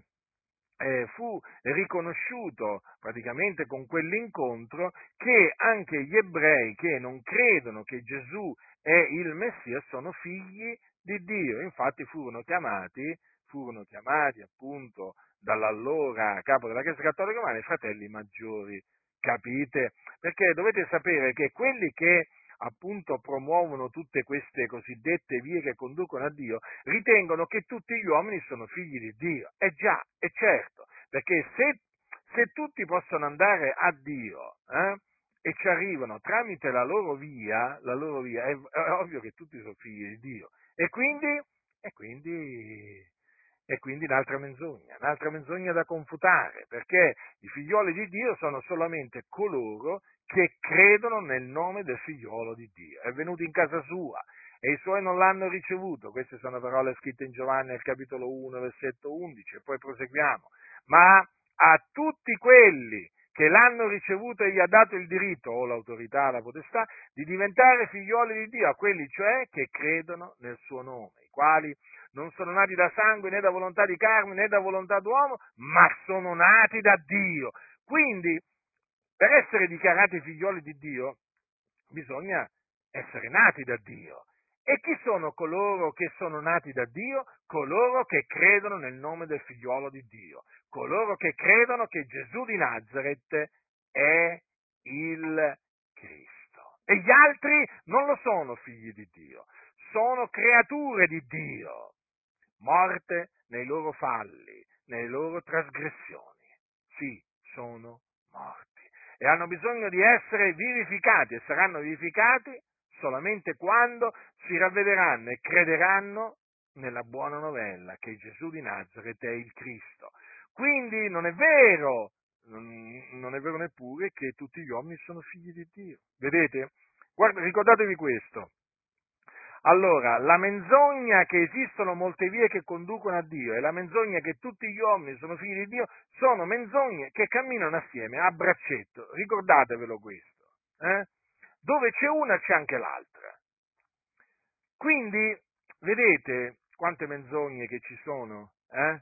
[SPEAKER 1] eh, fu riconosciuto praticamente con quell'incontro che anche gli ebrei che non credono che Gesù è il Messia sono figli di Dio. Infatti furono chiamati, furono chiamati appunto dall'allora capo della Chiesa Cattolica Romana i fratelli maggiori. Capite? Perché dovete sapere che quelli che appunto promuovono tutte queste cosiddette vie che conducono a Dio, ritengono che tutti gli uomini sono figli di Dio. E già, è certo, perché se, se tutti possono andare a Dio eh, e ci arrivano tramite la loro via, la loro via è, è ovvio che tutti sono figli di Dio. E quindi, e quindi e quindi un'altra menzogna, un'altra menzogna da confutare, perché i figlioli di Dio sono solamente coloro che credono nel nome del figliolo di Dio. È venuto in casa sua e i suoi non l'hanno ricevuto. Queste sono parole scritte in Giovanni al capitolo uno, versetto undici, e poi proseguiamo. Ma a tutti quelli che l'hanno ricevuto e gli ha dato il diritto, o l'autorità, la potestà, di diventare figlioli di Dio, a quelli cioè che credono nel suo nome, i quali non sono nati da sangue né da volontà di carne né da volontà d'uomo, ma sono nati da Dio. Quindi, per essere dichiarati figlioli di Dio, bisogna essere nati da Dio. E chi sono coloro che sono nati da Dio? Coloro che credono nel nome del figliuolo di Dio, coloro che credono che Gesù di Nazaret è il Cristo. E gli altri non lo sono figli di Dio, sono creature di Dio, morte nei loro falli, nelle loro trasgressioni. Sì, sono morti e hanno bisogno di essere vivificati e saranno vivificati solamente quando si ravvederanno e crederanno nella buona novella che Gesù di Nazaret è il Cristo. Quindi non è vero non, non è vero neppure che tutti gli uomini sono figli di Dio. Vedete? Guarda, ricordatevi questo. Allora, la menzogna che esistono molte vie che conducono a Dio e la menzogna che tutti gli uomini sono figli di Dio sono menzogne che camminano assieme a braccetto. Ricordatevelo questo. Eh? Dove c'è una c'è anche l'altra. Quindi, vedete quante menzogne che ci sono? Eh?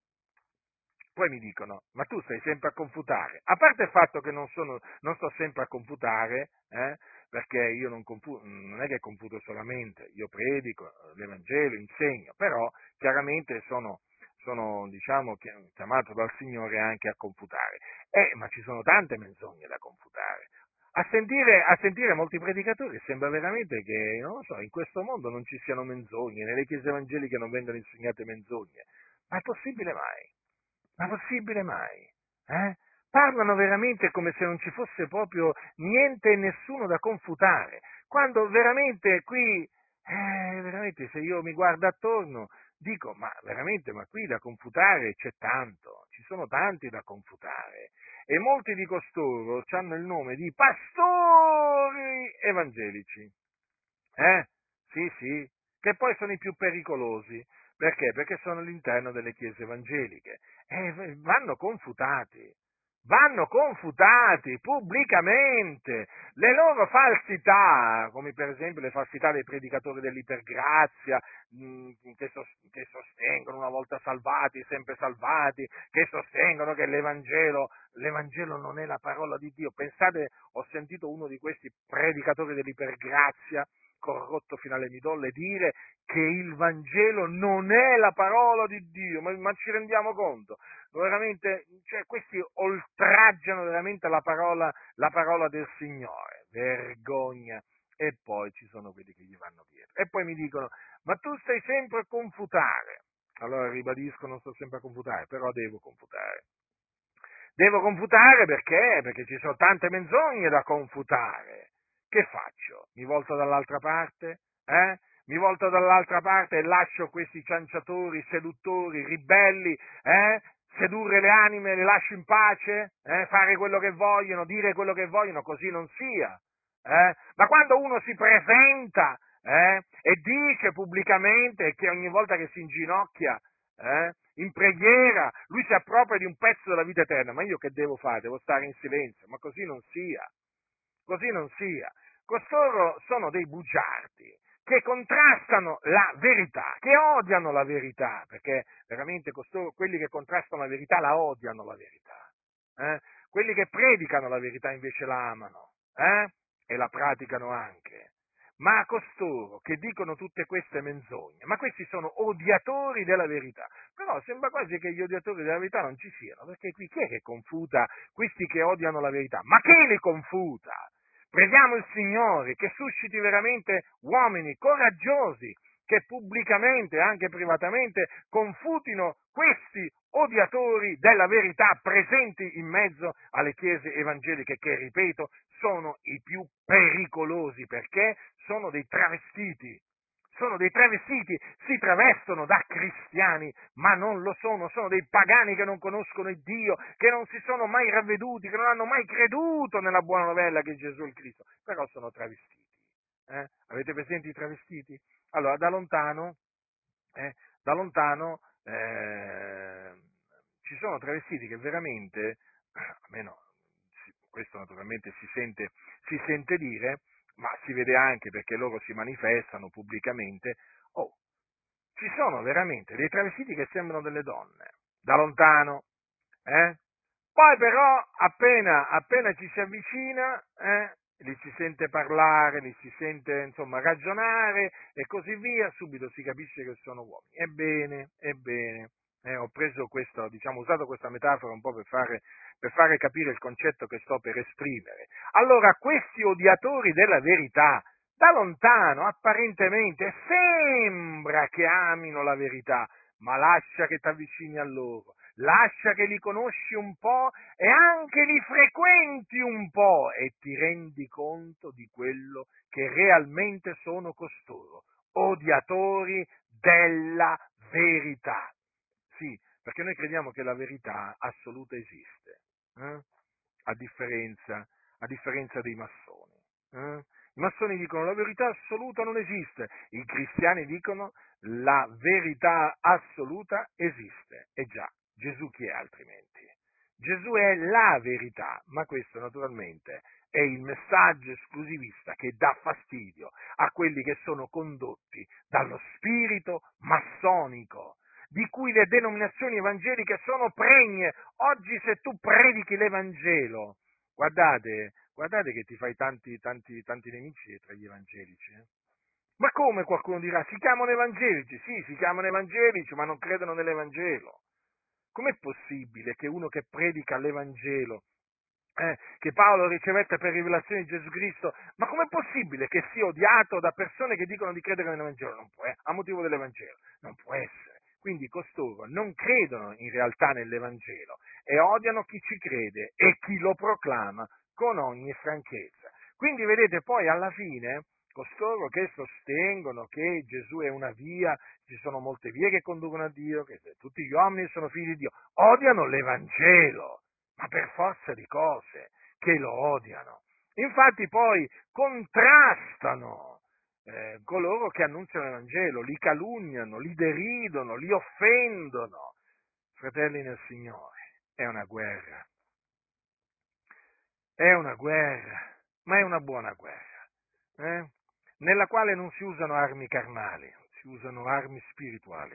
[SPEAKER 1] Poi mi dicono, ma tu stai sempre a confutare. A parte il fatto che non, sono, non sto sempre a confutare, eh, perché io non, confu- non è che confuto solamente, io predico l'Evangelo, insegno, però chiaramente sono, sono diciamo, chiamato dal Signore anche a confutare. Eh, ma ci sono tante menzogne da confutare. A sentire, a sentire molti predicatori sembra veramente che, non lo so, in questo mondo non ci siano menzogne, nelle chiese evangeliche non vengano insegnate menzogne. Ma è possibile mai? Ma possibile mai? Eh? Parlano veramente come se non ci fosse proprio niente e nessuno da confutare, quando veramente qui, eh, veramente se io mi guardo attorno, dico, ma veramente, ma qui da confutare c'è tanto, ci sono tanti da confutare, e molti di costoro hanno il nome di pastori evangelici. Eh? Sì, sì, che poi sono i più pericolosi. Perché? Perché sono all'interno delle chiese evangeliche. E vanno confutati, vanno confutati pubblicamente. Le loro falsità, come per esempio le falsità dei predicatori dell'ipergrazia, mh, che, sos- che sostengono una volta salvati, sempre salvati, che sostengono che l'Evangelo, l'Evangelo non è la parola di Dio. Pensate, ho sentito uno di questi predicatori dell'ipergrazia, corrotto fino alle midolle, dire che il Vangelo non è la parola di Dio, ma, ma ci rendiamo conto? Veramente, cioè, questi oltraggiano veramente la parola, la parola del Signore, vergogna. E poi ci sono quelli che gli vanno dietro. E poi mi dicono, ma tu stai sempre a confutare. Allora ribadisco, non sto sempre a confutare, però devo confutare. Devo confutare perché? Perché ci sono tante menzogne da confutare. Che faccio? Mi volto dall'altra parte? Eh? Mi volto dall'altra parte e lascio questi cianciatori, seduttori, ribelli, eh? Sedurre le anime, le lascio in pace? Eh? Fare quello che vogliono, dire quello che vogliono, così non sia. Eh? Ma quando uno si presenta eh? e dice pubblicamente che ogni volta che si inginocchia eh, in preghiera, lui si appropria di un pezzo della vita eterna, ma io che devo fare? Devo stare in silenzio, ma così non sia, così non sia. Costoro sono dei bugiardi che contrastano la verità, che odiano la verità, perché veramente costoro, quelli che contrastano la verità la odiano la verità, eh? Quelli che predicano la verità invece la amano, eh? E la praticano anche. Ma a costoro che dicono tutte queste menzogne, ma questi sono odiatori della verità. Però sembra quasi che gli odiatori della verità non ci siano, perché qui chi è che confuta questi che odiano la verità? Ma chi li confuta? Preghiamo il Signore che susciti veramente uomini coraggiosi, che pubblicamente e anche privatamente confutino questi odiatori della verità presenti in mezzo alle chiese evangeliche che, ripeto, sono i più pericolosi perché sono dei travestiti. Sono dei travestiti, si travestono da cristiani, ma non lo sono, sono dei pagani che non conoscono il Dio, che non si sono mai ravveduti, che non hanno mai creduto nella buona novella che Gesù è il Cristo, però sono travestiti. Eh? Avete presenti i travestiti? Allora, da lontano, eh, da lontano eh, ci sono travestiti che veramente, almeno si- questo naturalmente si sente, si sente dire, ma si vede anche perché loro si manifestano pubblicamente, oh, ci sono veramente dei travestiti che sembrano delle donne, da lontano, eh? Poi però appena, appena ci si avvicina, eh, li si sente parlare, li si sente insomma ragionare e così via, subito si capisce che sono uomini. Ebbene, ebbene, eh, ho preso questo, diciamo, usato questa metafora un po' per fare, per fare capire il concetto che sto per esprimere. Allora, questi odiatori della verità, da lontano, apparentemente, sembra che amino la verità, ma lascia che ti avvicini a loro, lascia che li conosci un po' e anche li frequenti un po' e ti rendi conto di quello che realmente sono costoro, odiatori della verità. Sì, perché noi crediamo che la verità assoluta esiste. eh? a, differenza, a differenza dei massoni. eh? I massoni dicono la verità assoluta non esiste, i cristiani dicono la verità assoluta esiste. E già, Gesù chi è altrimenti? Gesù è la verità, ma questo naturalmente è il messaggio esclusivista che dà fastidio a quelli che sono condotti dallo spirito massonico, di cui le denominazioni evangeliche sono pregne. Oggi se tu predichi l'Evangelo, guardate, guardate che ti fai tanti, tanti, tanti nemici tra gli evangelici. eh. Ma come, qualcuno dirà, si chiamano evangelici? Sì, si chiamano evangelici, ma non credono nell'Evangelo. Com'è possibile che uno che predica l'Evangelo, eh, che Paolo ricevette per rivelazione di Gesù Cristo, ma com'è possibile che sia odiato da persone che dicono di credere nell'Evangelo? Non può, eh, a motivo dell'Evangelo, non può essere. Quindi costoro non credono in realtà nell'Evangelo e odiano chi ci crede e chi lo proclama con ogni franchezza. Quindi vedete, poi alla fine costoro che sostengono che Gesù è una via, ci sono molte vie che conducono a Dio, che tutti gli uomini sono figli di Dio, odiano l'Evangelo, ma per forza di cose che lo odiano. Infatti poi contrastano eh, coloro che annunciano l'Evangelo, li calunniano, li deridono, li offendono. Fratelli nel Signore, è una guerra, è una guerra, ma è una buona guerra, eh? nella quale non si usano armi carnali, si usano armi spirituali,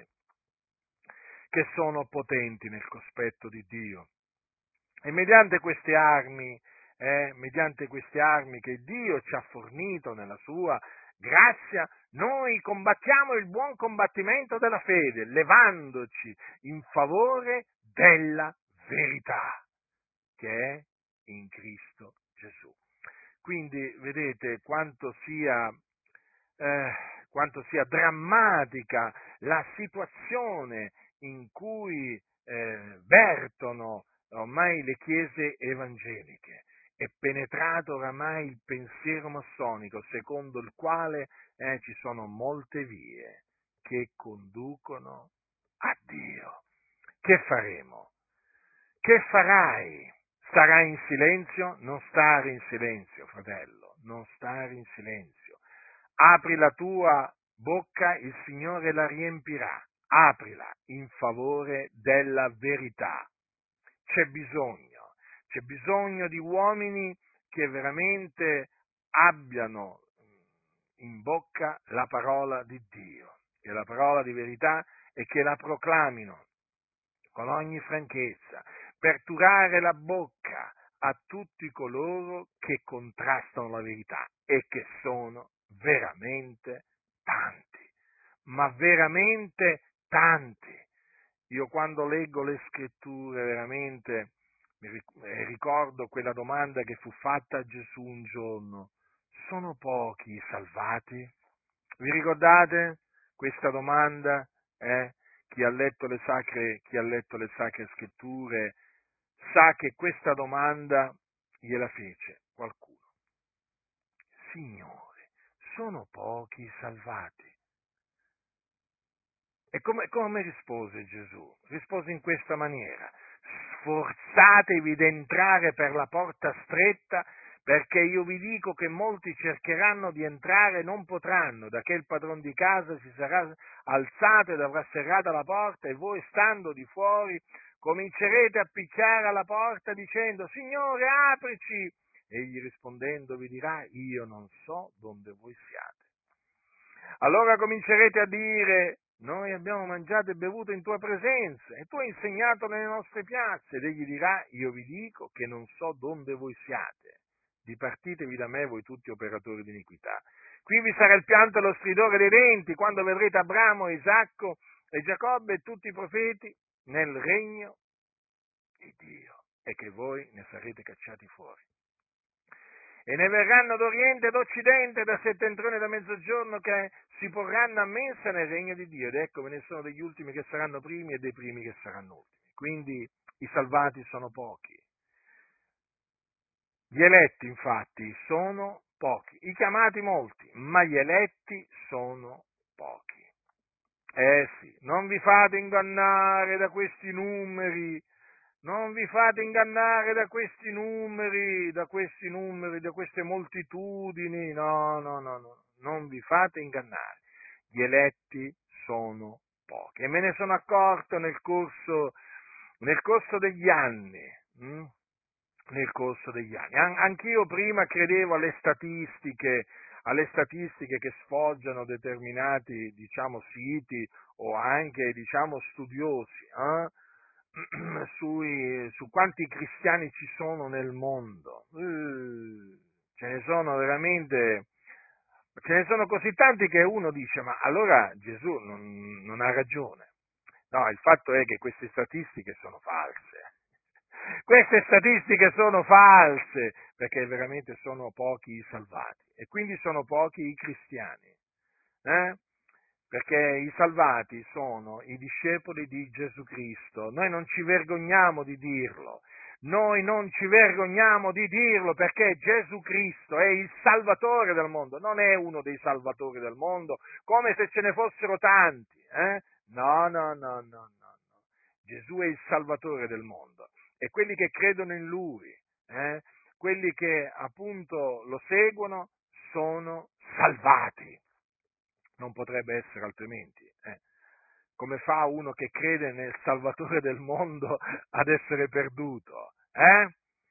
[SPEAKER 1] che sono potenti nel cospetto di Dio. E mediante queste armi, eh, mediante queste armi che Dio ci ha fornito nella sua grazia, noi combattiamo il buon combattimento della fede, levandoci in favore della verità, che è in Cristo Gesù. Quindi vedete quanto sia, eh, quanto sia drammatica la situazione in cui eh, vertono ormai le chiese evangeliche. È penetrato oramai il pensiero massonico secondo il quale eh, ci sono molte vie che conducono a Dio. Che faremo? Che farai? Starai in silenzio? Non stare in silenzio, fratello, non stare in silenzio. Apri la tua bocca, il Signore la riempirà. Aprila in favore della verità. C'è bisogno, c'è bisogno di uomini che veramente abbiano in bocca la parola di Dio, che è la parola di verità, e che la proclamino con ogni franchezza, per turare la bocca a tutti coloro che contrastano la verità e che sono veramente tanti, ma veramente tanti. Io quando leggo le scritture veramente mi ricordo quella domanda che fu fatta a Gesù un giorno: sono pochi i salvati? Vi ricordate questa domanda? Eh? Chi ha letto le sacre, chi ha letto le sacre scritture sa che questa domanda gliela fece qualcuno. Signore, sono pochi i salvati? E come, come rispose Gesù? Rispose in questa maniera: sforzatevi di entrare per la porta stretta, perché io vi dico che molti cercheranno di entrare e non potranno, da che il padron di casa si sarà alzato ed avrà serrata la porta, e voi, stando di fuori, comincerete a picchiare alla porta dicendo: Signore, aprici! Egli rispondendo vi dirà: io non so dove voi siate. Allora comincerete a dire: noi abbiamo mangiato e bevuto in tua presenza e tu hai insegnato nelle nostre piazze. Ed egli dirà: io vi dico che non so dove voi siate, dipartitevi da me voi tutti operatori di iniquità. Qui vi sarà il pianto e lo stridore dei denti quando vedrete Abramo, Isacco e Giacobbe e tutti i profeti nel regno di Dio, e che voi ne sarete cacciati fuori. E ne verranno d'oriente e d'occidente, da settentrione e da mezzogiorno, che si porranno a mensa nel regno di Dio. Ed ecco, ve ne sono degli ultimi che saranno primi e dei primi che saranno ultimi. Quindi i salvati sono pochi. Gli eletti, infatti, sono pochi. I chiamati molti, ma gli eletti sono pochi. Eh sì, non vi fate ingannare da questi numeri Non vi fate ingannare da questi numeri, da questi numeri, da queste moltitudini, no, no, no, no, non vi fate ingannare. Gli eletti sono pochi e me ne sono accorto nel corso, nel corso degli anni. Hm? Nel corso degli anni. An- anch'io prima credevo alle statistiche, alle statistiche che sfoggiano determinati, diciamo, siti o anche, diciamo, studiosi, eh? Sui, su quanti cristiani ci sono nel mondo. Eh, ce ne sono veramente, ce ne sono così tanti che uno dice, ma allora Gesù non, non ha ragione. No, il fatto è che queste statistiche sono false. Queste statistiche sono false, perché veramente sono pochi i salvati e quindi sono pochi i cristiani. Eh? Perché i salvati sono i discepoli di Gesù Cristo. Noi non ci vergogniamo di dirlo. Noi non ci vergogniamo di dirlo perché Gesù Cristo è il Salvatore del mondo, non è uno dei salvatori del mondo, come se ce ne fossero tanti. Eh? No, no, no, no, no, no. Gesù è il Salvatore del mondo e quelli che credono in Lui, eh? Quelli che appunto lo seguono, sono salvati. Non potrebbe essere altrimenti. Eh. Come fa uno che crede nel Salvatore del mondo ad essere perduto? Eh?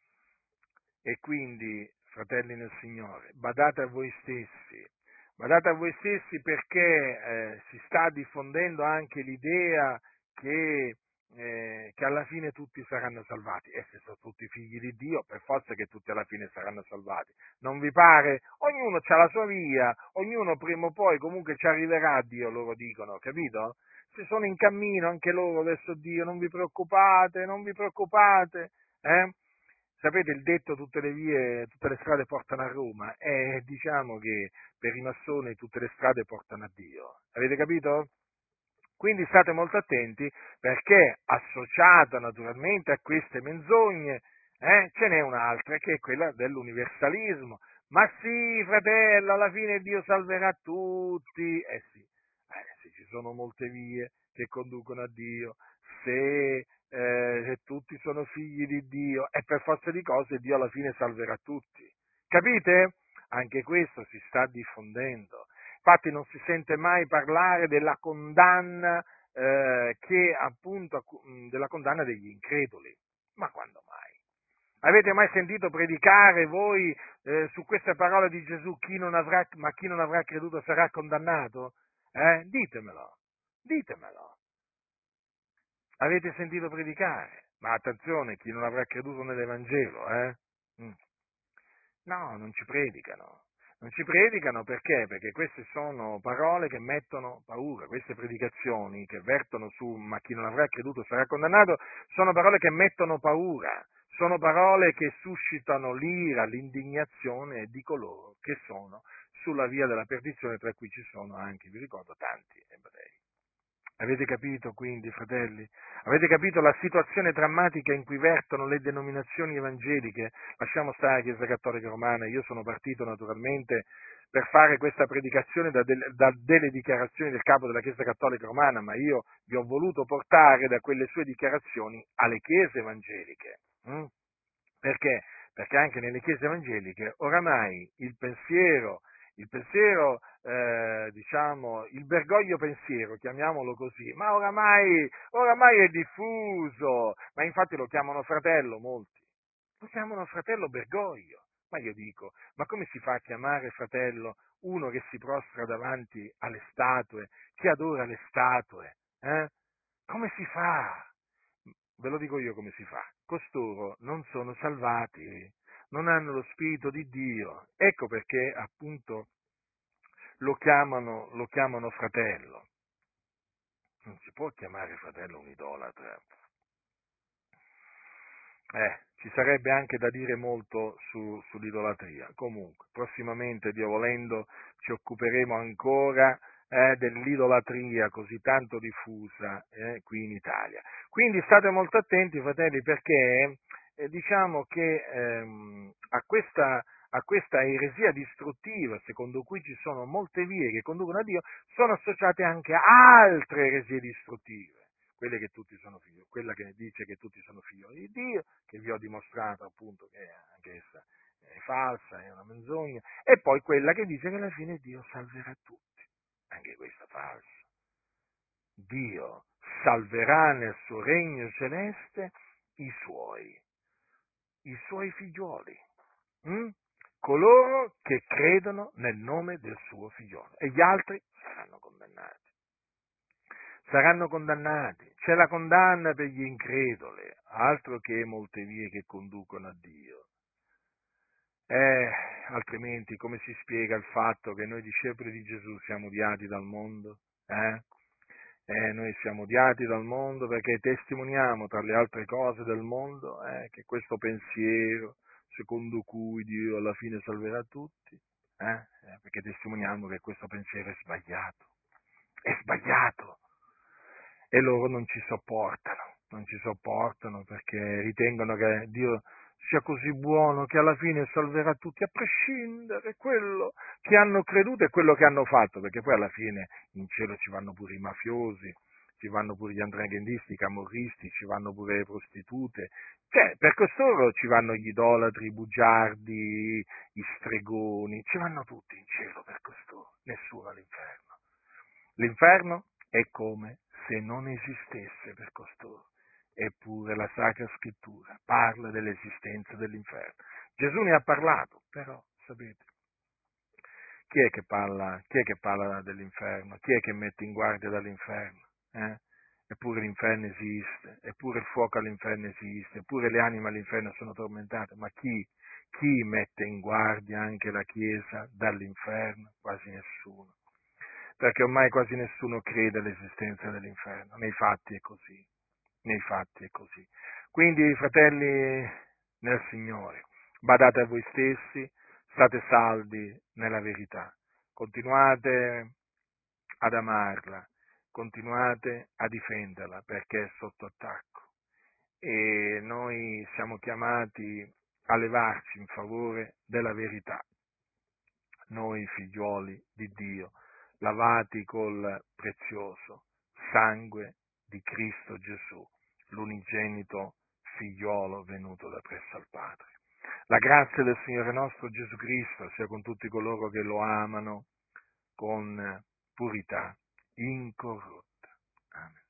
[SPEAKER 1] E quindi, fratelli nel Signore, badate a voi stessi, badate a voi stessi perché eh, si sta diffondendo anche l'idea che, eh, che alla fine tutti saranno salvati. E se sono tutti figli di Dio, per forza che tutti alla fine saranno salvati. Non vi pare? Ognuno ha la sua via, ognuno prima o poi comunque ci arriverà a Dio, loro dicono, capito? Se sono in cammino anche loro verso Dio, non vi preoccupate, non vi preoccupate, eh? Sapete il detto tutte le vie, tutte le strade portano a Roma? E diciamo che per i massoni tutte le strade portano a Dio. Avete capito? Quindi state molto attenti perché associata naturalmente a queste menzogne eh, ce n'è un'altra che è quella dell'universalismo. Ma sì, fratello, alla fine Dio salverà tutti. Eh sì, eh, se ci sono molte vie che conducono a Dio, se, eh, se tutti sono figli di Dio, e per forza di cose Dio alla fine salverà tutti. Capite? Anche questo si sta diffondendo. Infatti non si sente mai parlare della condanna eh, che appunto della condanna degli increduli. Ma quando mai? Avete mai sentito predicare voi eh, su queste parole di Gesù, chi non avrà, ma chi non avrà creduto sarà condannato? Eh? Ditemelo, ditemelo. Avete sentito predicare? Ma attenzione, chi non avrà creduto nell'Evangelo, eh? Mm. No, non ci predicano. Non ci predicano perché? Perché queste sono parole che mettono paura, queste predicazioni che vertono su ma chi non avrà creduto sarà condannato, sono parole che mettono paura, sono parole che suscitano l'ira, l'indignazione di coloro che sono sulla via della perdizione, tra cui ci sono anche, vi ricordo, tanti ebrei. Avete capito quindi, fratelli? Avete capito la situazione drammatica in cui vertono le denominazioni evangeliche? Lasciamo stare la Chiesa Cattolica Romana, io sono partito naturalmente per fare questa predicazione da, del, da delle dichiarazioni del capo della Chiesa Cattolica Romana, ma io vi ho voluto portare da quelle sue dichiarazioni alle chiese evangeliche. Hm? Perché? Perché anche nelle chiese evangeliche oramai il pensiero, il pensiero, eh, diciamo, il bergoglio pensiero, chiamiamolo così, ma oramai, oramai è diffuso, ma infatti lo chiamano fratello molti, lo chiamano fratello Bergoglio. Ma io dico, ma come si fa a chiamare fratello uno che si prostra davanti alle statue, che adora le statue? Eh? Come si fa? Ve lo dico io come si fa. Costoro non sono salvati, non hanno lo Spirito di Dio. Ecco perché appunto lo chiamano, lo chiamano fratello. Non si può chiamare fratello un idolatra. Eh, ci sarebbe anche da dire molto su, sull'idolatria. Comunque, prossimamente, Dio volendo, ci occuperemo ancora eh, dell'idolatria così tanto diffusa eh, qui in Italia. Quindi state molto attenti, fratelli, perché eh, diciamo che ehm, a questa a questa eresia distruttiva, secondo cui ci sono molte vie che conducono a Dio, sono associate anche altre eresie distruttive. quelle che tutti sono figli, quella che dice che tutti sono figlioli di Dio, che vi ho dimostrato appunto che anche essa è falsa, è una menzogna, e poi quella che dice che alla fine Dio salverà tutti, anche questa falsa. Dio salverà nel suo regno celeste i suoi, i suoi figlioli, hm? coloro che credono nel nome del suo figliolo, e gli altri saranno condannati. Saranno condannati. C'è la condanna per gli increduli, altro che molte vie che conducono a Dio. Eh, altrimenti come si spiega il fatto che noi discepoli di Gesù siamo odiati dal mondo? Eh? Eh, noi siamo odiati dal mondo perché testimoniamo, tra le altre cose del mondo, eh, che questo pensiero, secondo cui Dio alla fine salverà tutti, eh, eh, perché testimoniamo che questo pensiero è sbagliato, è sbagliato, e loro non ci sopportano, non ci sopportano perché ritengono che Dio sia così buono che alla fine salverà tutti, a prescindere quello che hanno creduto e quello che hanno fatto, perché poi alla fine in cielo ci vanno pure i mafiosi, ci vanno pure gli andraghendisti, i camorristi, ci vanno pure le prostitute, cioè per costoro ci vanno gli idolatri, i bugiardi, i stregoni, ci vanno tutti in cielo per costoro, nessuno all'inferno. L'inferno è come se non esistesse per costoro. Eppure la Sacra Scrittura parla dell'esistenza dell'inferno. Gesù ne ha parlato, però, sapete, chi è che parla, chi è che parla dell'inferno? Chi è che mette in guardia dall'inferno? Eh? Eppure l'inferno esiste, eppure il fuoco all'inferno esiste, eppure le anime all'inferno sono tormentate, ma chi, chi mette in guardia anche la Chiesa dall'inferno? Quasi nessuno. Perché ormai quasi nessuno crede all'esistenza dell'inferno, nei fatti è così, nei fatti è così. Quindi, fratelli nel Signore, badate a voi stessi, state saldi nella verità, continuate ad amarla, continuate a difenderla perché è sotto attacco e noi siamo chiamati a levarci in favore della verità, noi figliuoli di Dio, lavati col prezioso sangue di Cristo Gesù, l'unigenito figliolo venuto da presso al Padre. La grazia del Signore nostro Gesù Cristo sia con tutti coloro che lo amano con purità incorrotta. Amen.